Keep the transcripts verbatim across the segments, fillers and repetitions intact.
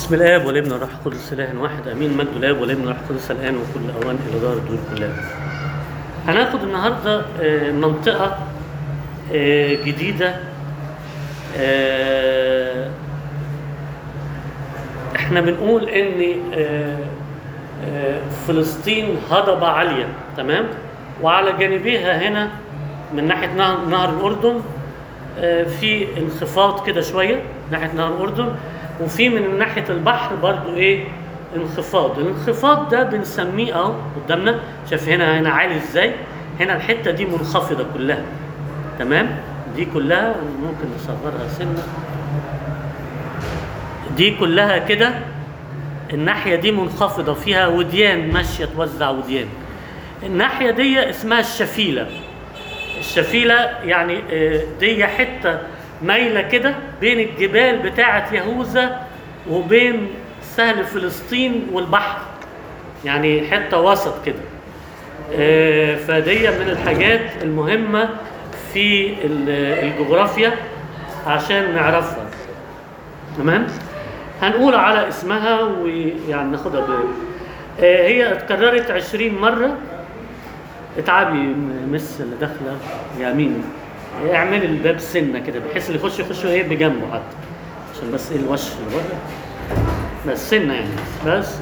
بسم الآب والابن والروح القدس إله واحد آمين. مجد الآب والابن والروح القدس الآن وكل أوان إلى دار الدور كلها. هناخد النهارده آه، منطقة آه، جديدة. آه، احنا بنقول إن آه، آه، فلسطين هضبة عالية، تمام؟ وعلى جانبيها هنا من ناحية نهر نهر الأردن آه، في انخفاض كده شوية ناحية نهر الأردن، وفي من ناحية البحر برضو ايه انخفاض. الانخفاض ده بنسميه اهو قدامنا، شايف هنا هنا عالي ازاي، هنا الحتة دي منخفضة كلها، تمام؟ دي كلها ممكن نصغرها سنة، دي كلها كده الناحية دي منخفضة فيها وديان ماشية توزع وديان. الناحية دي اسمها الشفيلة. الشفيلة يعني آه، دي حتة مايلة كده بين الجبال بتاعة يهوذا وبين سهل فلسطين والبحر، يعني حتة وسط كده. آه، فدي من الحاجات المهمة في الجغرافيا عشان نعرفها، تمام؟ هنقول على اسمها ويعني ناخدها ب... آه، هي اتكررت عشرين مرة. اتعبي مس اللي داخلة يا مين، اعمل الباب سنه كده بحيث اللي يخش يخش ايه بجنبه حتى، عشان بس ايه الوش اللي بره بس سنه يعني بس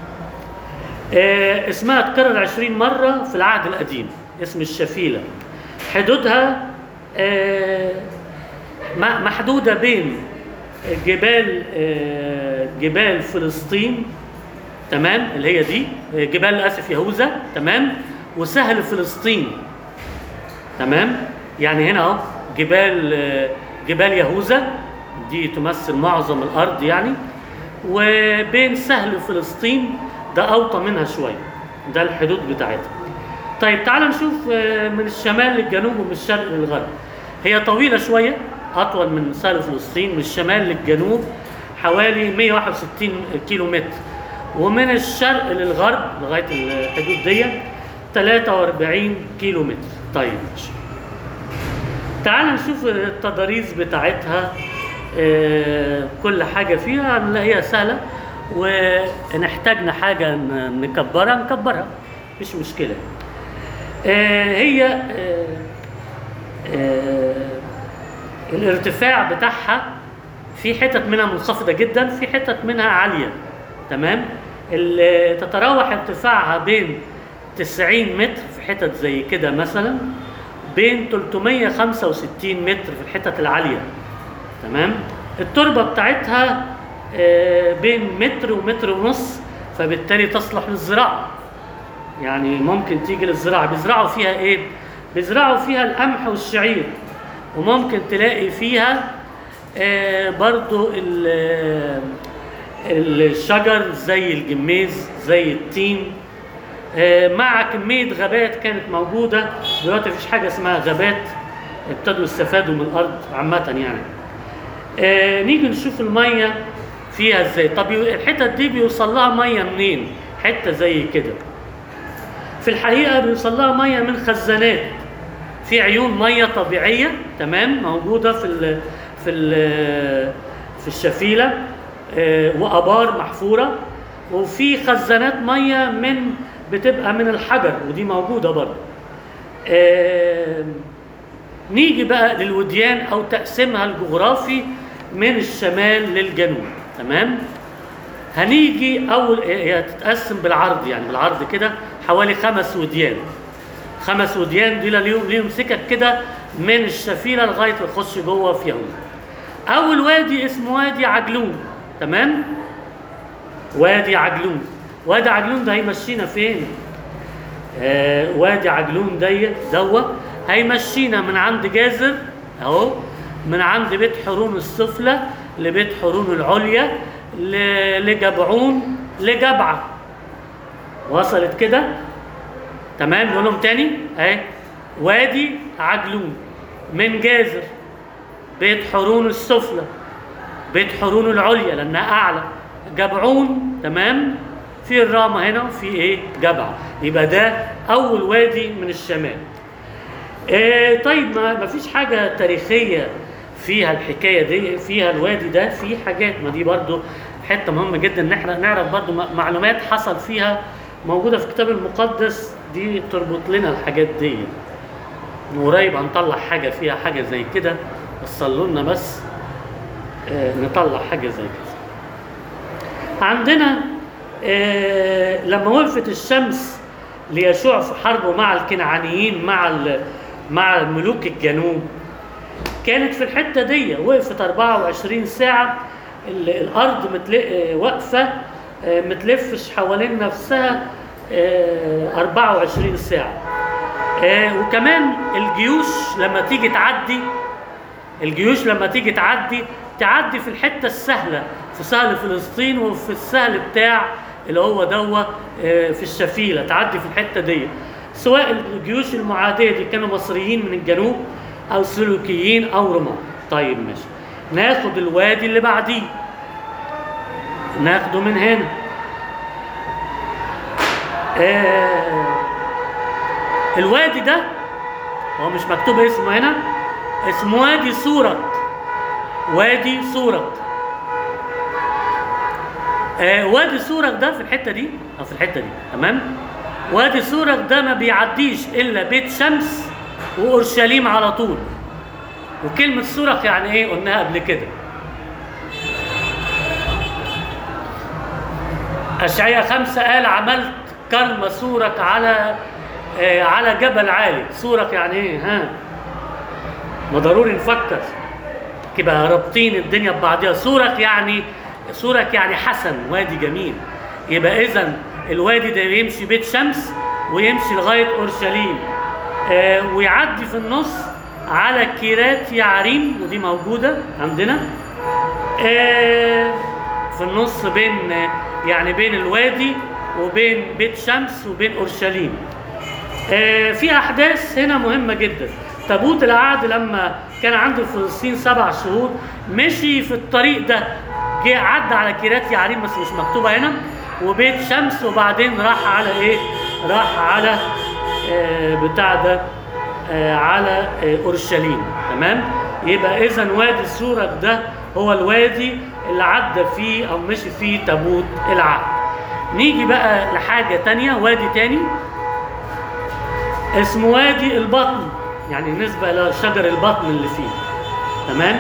آه اسمها اتكرر عشرين مره في العهد القديم، اسم الشفيله. حدودها آه محدوده بين جبال آه جبال فلسطين، تمام؟ اللي هي دي جبال اسف يهوذا، تمام؟ وسهل فلسطين، تمام؟ يعني هنا اهو جبال جبال يهوذا دي تمثل معظم الارض يعني، وبين سهل فلسطين ده اوطى منها شويه، ده الحدود بتاعتها. طيب تعال نشوف من الشمال للجنوب ومن الشرق للغرب. هي طويله شويه، اطول من سهل فلسطين. من الشمال للجنوب حوالي مئة وواحد وستين كيلو متر، ومن الشرق للغرب لغايه الحدود دي ثلاثة وأربعين كيلو متر. طيب تعال نشوف التضاريس بتاعتها. آه كل حاجة فيها نلاقيها سهلة، ونحتاجنا حاجة نكبرها نكبرها مش مشكلة. آه هي آه آه الارتفاع بتاعها في حتت منها منخفضة جدا، في حتت منها عالية، تمام؟ تتراوح ارتفاعها بين تسعين متر في حتت زي كده مثلا، بين ثلاثمئة وخمسة وستين متر في الحتت العالية، تمام؟ التربة بتاعتها بين متر ومتر ونص، فبالتالي تصلح للزراعة. يعني ممكن تيجي للزراعة. بيزرعوا فيها ايه؟ بيزرعوا فيها القمح والشعير، وممكن تلاقي فيها برضو الشجر زي الجميز زي التين، مع كمية غابات كانت موجودة. دلوقتي مفيش حاجة اسمها غابات، ابتدوا يستفادوا من الأرض عامة يعني. آه نيجي نشوف المية فيها ازاي. طب الحتت دي بيوصل لها مية منين؟ حتة زي كده في الحقيقة بيوصل لها مية من خزانات، في عيون مية طبيعية، تمام؟ موجودة في ال في ال في الشفيلة، آه وآبار محفورة، وفي خزانات مية من بتبقى من الحجر ودي موجودة برضه. آه نيجي بقى للوديان أو تقسيمها الجغرافي من الشمال للجنوب، تمام؟ هنيجي أول هي تتقسم بالعرض، يعني بالعرض كده حوالي خمس وديان. خمس وديان دي ليهم ليهم سكك كده من الشفيلة لغاية يخش جوه في يهوذا. أول وادي اسمه وادي عجلون، تمام؟ وادي عجلون. وادي عجلون ده هيمشينا فين؟ آه وادي عجلون ده دوه هيمشينا من عند جازر اهو، من عند بيت حرون السفلى لبيت حرون العليا لجبعون لجبعه. وصلت كده؟ تمام؟ نقول لهم تاني اهي. وادي عجلون من جازر، بيت حرون السفلى، بيت حرون العليا لانها اعلى، جبعون، تمام؟ في الرامة هنا وفي ايه؟ جبعة. يبقى ده اول وادي من الشمال. إيه طيب ما فيش حاجة تاريخية فيها الحكاية دي، فيها الوادي ده في حاجات، ما دي برضو حته مهمه جدا ان احنا نعرف برضو معلومات حصل فيها موجوده في الكتاب المقدس، دي تربط لنا الحاجات دي. قريب هنطلع حاجه فيها حاجه زي كده، بس صلوا لنا بس آه نطلع حاجه زي كده. عندنا آه لما وقفت الشمس ليشوع في حربه مع الكنعانيين مع مع ملوك الجنوب، كانت في الحته دي وقفت أربعة وعشرين ساعه، الارض متل... واقفه متلفش حوالين نفسها أربعة وعشرين ساعه. وكمان الجيوش لما تيجي تعدي الجيوش لما تيجي تعدي تعدي في الحته السهله، في سهل فلسطين وفي السهل بتاع اللي هو دوا في الشفيله، تعدي في الحته دي، سواء الجيوش المعاديه دي كانوا مصريين من الجنوب او سلوكيين او رومان. طيب ماشي، ناخد الوادي اللي بعديه، ناخده من هنا. آه الوادي ده هو مش مكتوب اسمه هنا، اسمه وادي سورت. وادي سورت. آه وادي سورت ده في الحته دي او في الحته دي، تمام؟ وادي سورت ده ما بيعديش الا بيت شمس واورشليم على طول. وكلمه سورت يعني ايه؟ قلناها قبل كده. أشعياء خمسة قال عملت كرم سورك على آه على جبل عالي. سورك يعني ايه؟ ها ما ضروري نفكر كده، رابطين الدنيا ببعضها. سورك يعني سورك يعني حسن، وادي جميل. يبقى اذا الوادي ده يمشي بيت شمس ويمشي لغايه اورشليم، آه ويعدي في النص على كيرات يعريم، ودي موجوده عندنا آه في النص بين يعني بين الوادي وبين بيت شمس وبين اورشليم. آه في احداث هنا مهمه جدا. تابوت العهد لما كان عنده فلسطين سبع شهور مشي في الطريق ده، جه عدى على كيرات يعريم بس مش مكتوبه هنا، وبيت شمس، وبعدين راح على ايه؟ راح على آه بتاع ده آه على آه اورشليم. تمام؟ يبقى اذا وادي سورك ده هو الوادي اللي عدى فيه او مشي فيه تابوت العهد. نيجي بقى لحاجه تانية، وادي تاني اسمه وادي البطن، يعني نسبه لشجر البطن اللي فيه. تمام؟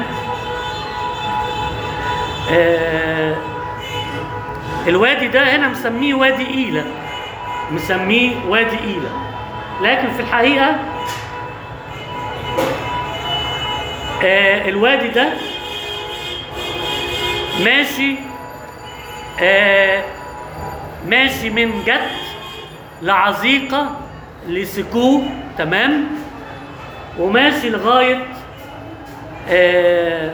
آه الوادي ده هنا مسميه وادي إيلة، مسميه وادي إيلة، لكن في الحقيقة آه الوادي ده ماشي آه ماشي من جد لعزيقة لسكوه. تمام؟ وماشي لغاية آه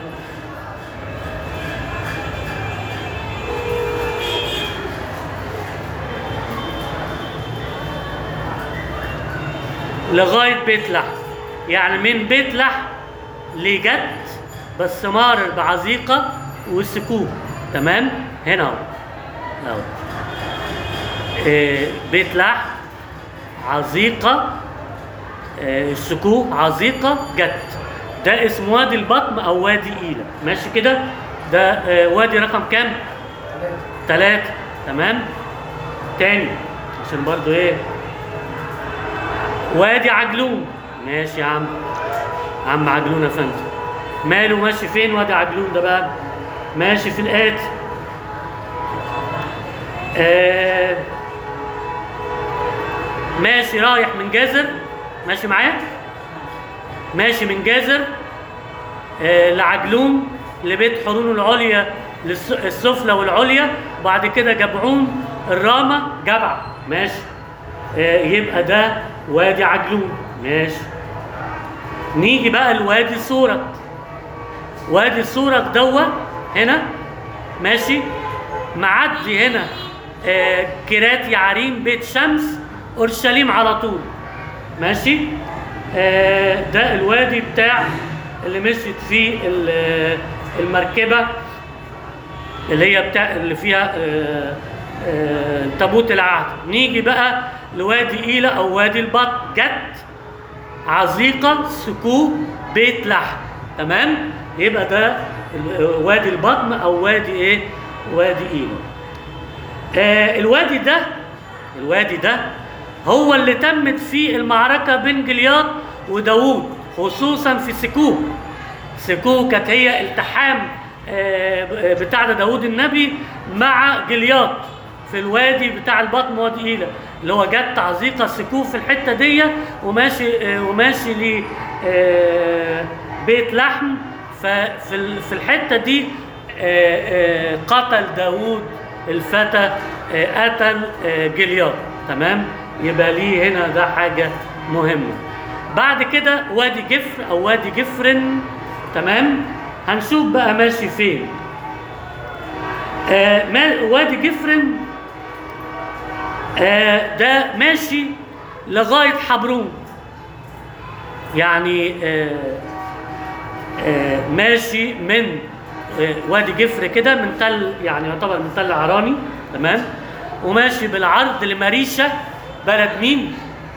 لغاية بيت لحم، يعني من بيت لحم لجد بس مارر بعزيقة وسكوه. تمام؟ هنا اهو اهو آه بيت لحم، عزيقة، آه السكوه، عزيقة، جد. ده اسمه وادي البطن او وادي إيلة. ماشي كده؟ ده آه وادي رقم كام؟ ثلاثة. تمام؟ تاني عشان برضو ايه؟ وادي عجلون. ماشي يا عم عم عجلون يا فندم. ماله ماشي فين وادي عجلون ده بقى؟ ماشي في الآتي. آه ماشي رايح من جازر، ماشي معايا؟ ماشي من جازر آه لعجلون لبيت حرون العليا السفلى والعليا، وبعد كده جبعون الرامة جبع. ماشي آه يبقى ده وادي عجلون. ماشي. نيجي بقى لوادي سورك. وادي سورك دوا هنا ماشي معدي هنا آه كيرات يعريم، بيت شمس، اورشليم على طول. ماشي آه ده الوادي بتاع اللي مشيت فيه المركبه اللي هي بتاع اللي فيها آه آه تابوت العهد. نيجي بقى لوادي إيلة او وادي البطن، جد، عزيقة، سكوه، بيت لحم. تمام؟ يبقى ده وادي البطن او وادي ايه؟ وادي إيلا. آه الوادي ده الوادي ده هو اللي تمت فيه المعركة بين جلياد وداوود، خصوصا في سكوه. سكوه كانت هي التحام آه بتاع ده داوود النبي مع جلياد في الوادي بتاع البطن، وادي إيلا، اللي هو جت تعزيقة سكوه في الحتة دي، وماشي آه وماشي ل آه بيت لحم. ففي في الحتة دي آه آه قتل داوود الفتى، آه قتل آه جلياد. تمام؟ يبقى ليه هنا ده حاجة مهمة. بعد كده وادي جفر أو وادي جفرن. تمام؟ هنشوف بقى ماشي فين. آه وادي جفرن آه ده ماشي لغاية حبرون. يعني آه آه ماشي من آه وادي جفر كده من تل، يعني يعتبر من تل عراني. تمام؟ وماشي بالعرض لمريشة، بلد مين؟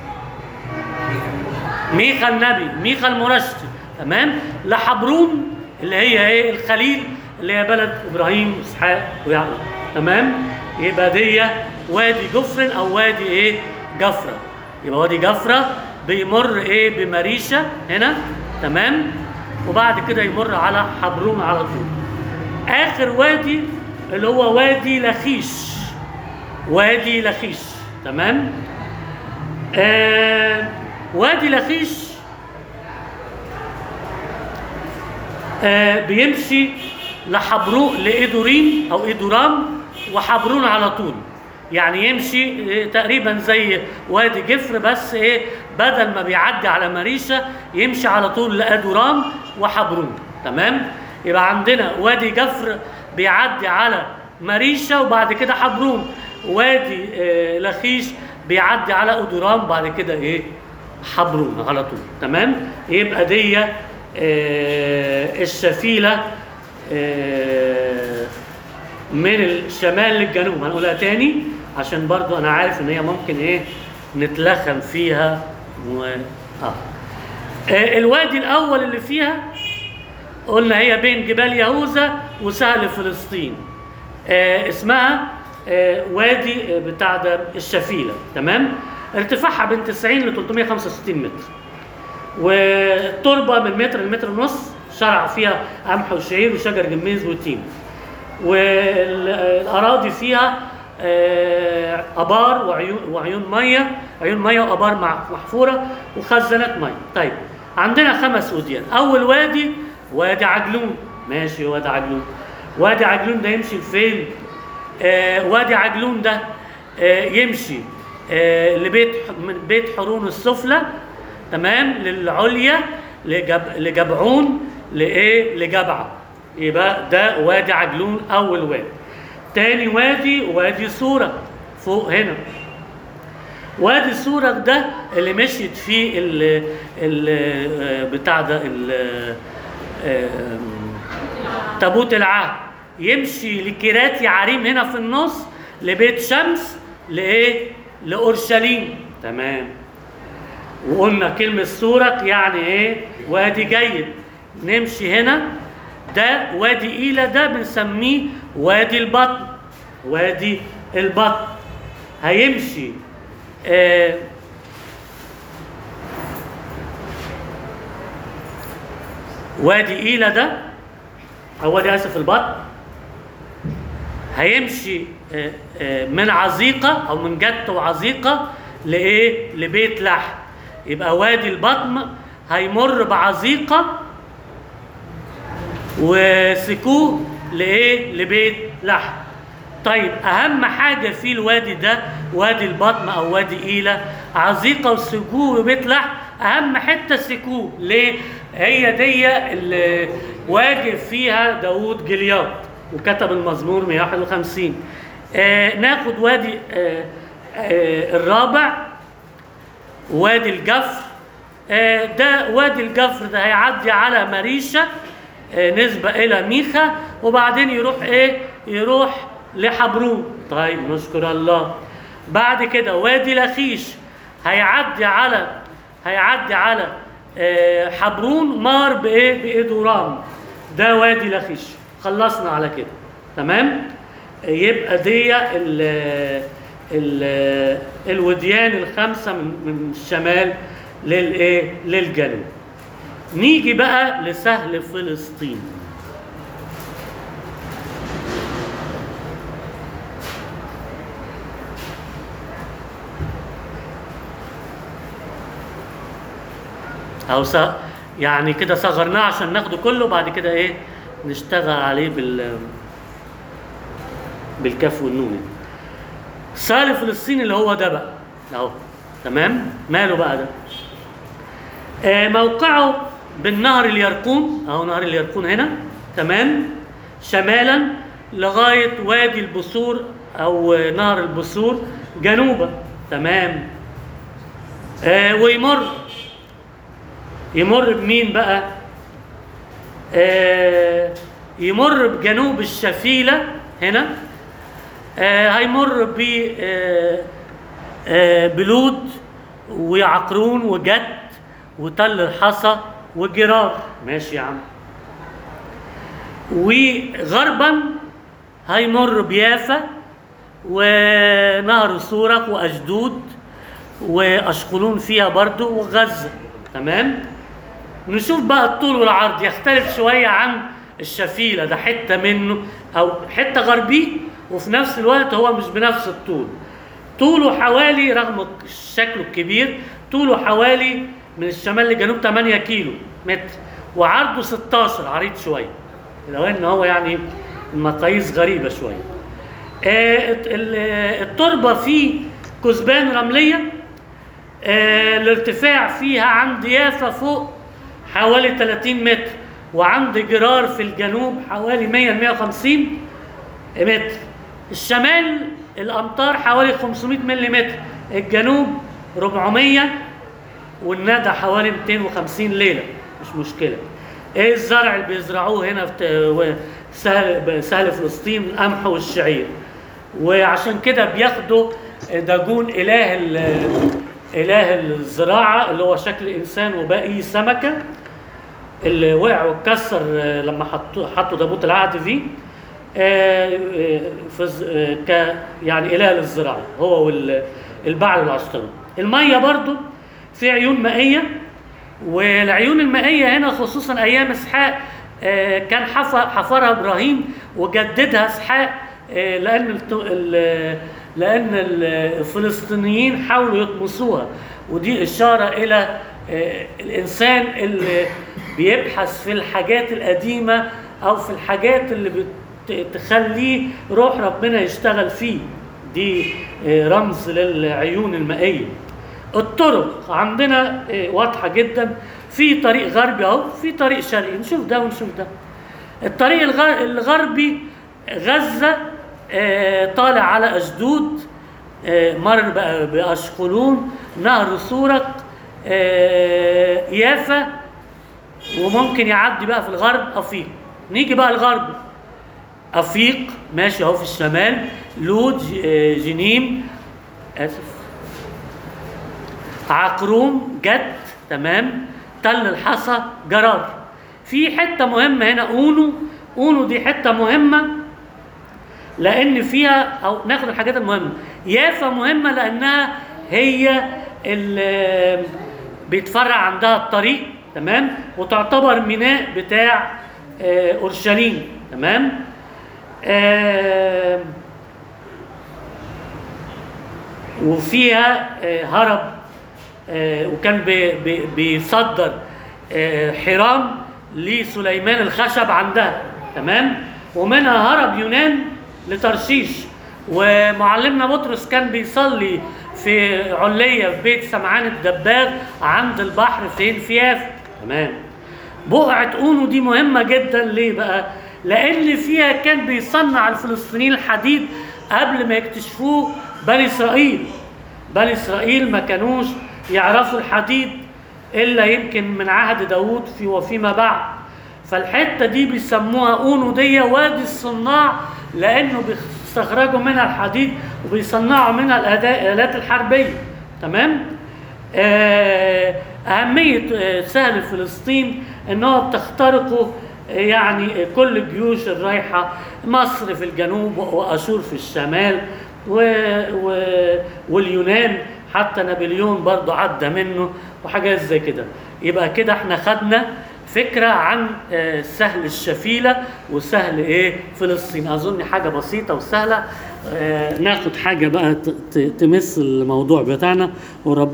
ميخا النبي، ميخا المرشد. تمام؟ لحبرون اللي هي ايه؟ الخليل، اللي هي بلد ابراهيم واسحاق ويعقوب. تمام؟ يبقى دي وادي جفرن او وادي ايه؟ جفرة. يبقى وادي جفرة بيمر ايه؟ بمريشة هنا. تمام؟ وبعد كده يمر على حبرون على طول. اخر وادي اللي هو وادي لخيش. وادي لخيش. تمام؟ آه وادي لخيش آه بيمشي لحبرون لإيدوريم أو إيدورام وحبرون على طول. يعني يمشي آه تقريبا زي وادي جفر، بس إيه؟ بدل ما بيعدي على مريشة يمشي على طول لإيدورام وحبرون. تمام؟ يبقى عندنا وادي جفر بيعدي على مريشة وبعد كده حبرون. وادي آه لخيش بيعدي على أدورام بعد كده ايه؟ حبرون على طول. تمام؟ يبقى دي آه الشفيلة آه من الشمال للجنوب. هنقولها تاني عشان برضو انا عارف ان هي ممكن ايه؟ نتلخم فيها و... آه. آه الوادي الاول اللي فيها قلنا هي بين جبال يهوذا وسهل فلسطين. آه اسمها آه وادي بتاع ده الشفيلة. تمام؟ ارتفاعها بين تسعين ل ثلاثمائة وخمسة وستين متر، والتربة من متر لمتر ونص، شرع فيها قمح وشعير وشجر جميز وتين. والأراضي فيها آه أبار وعيون, وعيون مية، عيون مية وأبار محفورة وخزانات مية. طيب عندنا خمس وديان. أول وادي وادي عجلون. ماشي، وادي عجلون. وادي عجلون ده يمشي فين؟ آه وادي عجلون ده آه يمشي آه لبيت من بيت حرون السفلى. تمام؟ للعليا، لجب لجبعون، لايه؟ لجبعه. يبقى ده وادي عجلون اول وادي. تاني وادي وادي سورة فوق هنا. وادي سورة ده اللي مشيت فيه ال ال بتاع ده تابوت العهد. يمشي لكيرات يعريم هنا في النص، لبيت شمس، لايه؟ لاورشليم. تمام؟ وقلنا كلمه سورق يعني ايه؟ وادي جيد. نمشي هنا، ده وادي إيلا ده بنسميه وادي البطن. وادي البطن هيمشي آه وادي إيلا ده او وادي اسف البطن هيمشي آه آه من عزيقه او من جت وعزيقه لايه؟ لبيت لحم. يبقى وادي البطن هيمر بعزيقه وسكوه لايه؟ لبيت لحم. طيب اهم حاجه في الوادي ده وادي البطن او وادي إيلا، عزيقه وسكوه وبيت لحم. اهم حته سكوه. ليه؟ هي دي اللي واجه فيها داوود جلياد وكتب المزمور مئة وواحد وخمسين. آه ناخد وادي آه آه الرابع وادي الجفر. آه ده وادي الجفر ده هيعدي على مريشة آه نسبة إلى ميخا، وبعدين يروح إيه؟ يروح لحبرون. طيب نشكر الله. بعد كده وادي لخيش هيعدي على هيعدي على آه حبرون، مار بايه؟ بإيدورام. ده وادي لخيش. خلصنا على كده. تمام؟ يبقى دي ال ال الوديان الخمسه من من الشمال للايه للجنوب. نيجي بقى لسهل فلسطين. او س... يعني كده صغرناه عشان ناخده كله، بعد كده ايه نشتغل عليه بال بالكاف والنون. سهل فلسطين اللي هو ده بقى اهو، تمام. ماله بقى ده؟ آه موقعه بالنهر اليرقون، اهو نهر اليرقون هنا، تمام، شمالا لغايه وادي البثور او نهر البثور جنوبا، تمام. آه ويمر يمر بمين بقى؟ آه يمر بجنوب الشفيلة هنا، آه هيمر ب آه آه بلود وعقرون وجد وتل الحصى وجرار، ماشي يا عم. وغربا هيمر بيافا ونهر سورق وأشدود وأشقلون فيها برضو وغزة، تمام. نشوف بقى الطول والعرض، يختلف شوية عن الشفيلة، ده حتة منه أو حتة غربي وفي نفس الوقت هو مش بنفس الطول. طوله حوالي رغم شكله الكبير طوله حوالي من الشمال للجنوب ثمانية كيلو متر، وعرضه ستاشر، عريض شوية، لو ان هو يعني المقاييس غريبة شوية. آه التربة فيه كثبان رملية، آه الارتفاع فيها عند يافا فوق حوالي ثلاثين متر، وعند جرار في الجنوب حوالي مية مية وخمسين متر. الشمال الامطار حوالي خمسمية ملم، الجنوب أربعمية، والندى حوالي ميتين وخمسين ليله، مش مشكله. ايه الزرع اللي بيزرعوه هنا في سهل سهل فلسطين؟ القمح والشعير. وعشان كده بياخدوا داجون اله اله الزراعه اللي هو شكل انسان وباقي سمكه اللي وقع واتكسر لما حطوا حطوا تابوت العهد فيه، ك يعني اله للزراعه هو والبعل والعشترون. الميه برضو في عيون مائيه، والعيون المائيه هنا خصوصا ايام اسحاق كان حفرها ابراهيم وجددها اسحاق، لان لان الفلسطينيين حاولوا يطمسوها، ودي اشاره الى الانسان اللي بيبحث في الحاجات القديمه او في الحاجات اللي بتخليه روح ربنا يشتغل فيه. دي رمز للعيون المائيه. الطرق عندنا واضحه جدا، في طريق غربي اهو، في طريق شرقي، نشوف ده ونشوف ده. الطريق الغربي غزه طالع على اشدود، مر باشقلون، نهر سورق، يافا، وممكن يعدي بقى في الغرب افيق. نيجي بقى الغرب، افيق ماشي اهو في الشمال، لود، جنيم، اسف، عقروم، جد، تمام، تل الحصى، جرار. في حته مهمه هنا اونو، اونو دي حته مهمه لان فيها، او ناخد الحاجات المهمه. يافا مهمه لانها هي اللي بيتفرع عندها الطريق، تمام، وتعتبر ميناء بتاع اورشليم، تمام. آه وفيها آه هرب، آه وكان بي بي بيصدر آه حرام لسليمان الخشب عندها، تمام. ومنها هرب يونان لترشيش، ومعلمنا بطرس كان بيصلي في علية في بيت سمعان الدباغ عند البحر فين؟ في يافا، تمام. بقعة اونو دي مهمة جدا، ليه بقى؟ لأن فيها كان بيصنع الفلسطينيين الحديد قبل ما يكتشفوه بني إسرائيل. بني إسرائيل ما كانوش يعرفوا الحديد إلا يمكن من عهد داوود في وفيما بعد. فالحتة دي بيسموها أونو دي وادي الصناع، لأنه بيستخرجوا منها الحديد وبيصنعوا منها الآلات الحربية، تمام. أهمية سهل فلسطين إنه بتخترقه يعني كل الجيوش الرايحة مصر في الجنوب وأشور في الشمال و... و... واليونان، حتى نابليون برضو عدى منه وحاجات زي كده. يبقى كده احنا خدنا فكرة عن سهل الشفيلة وسهل ايه فلسطين. اظن حاجة بسيطة وسهلة. ناخد حاجة بقى تمس الموضوع بتاعنا ورب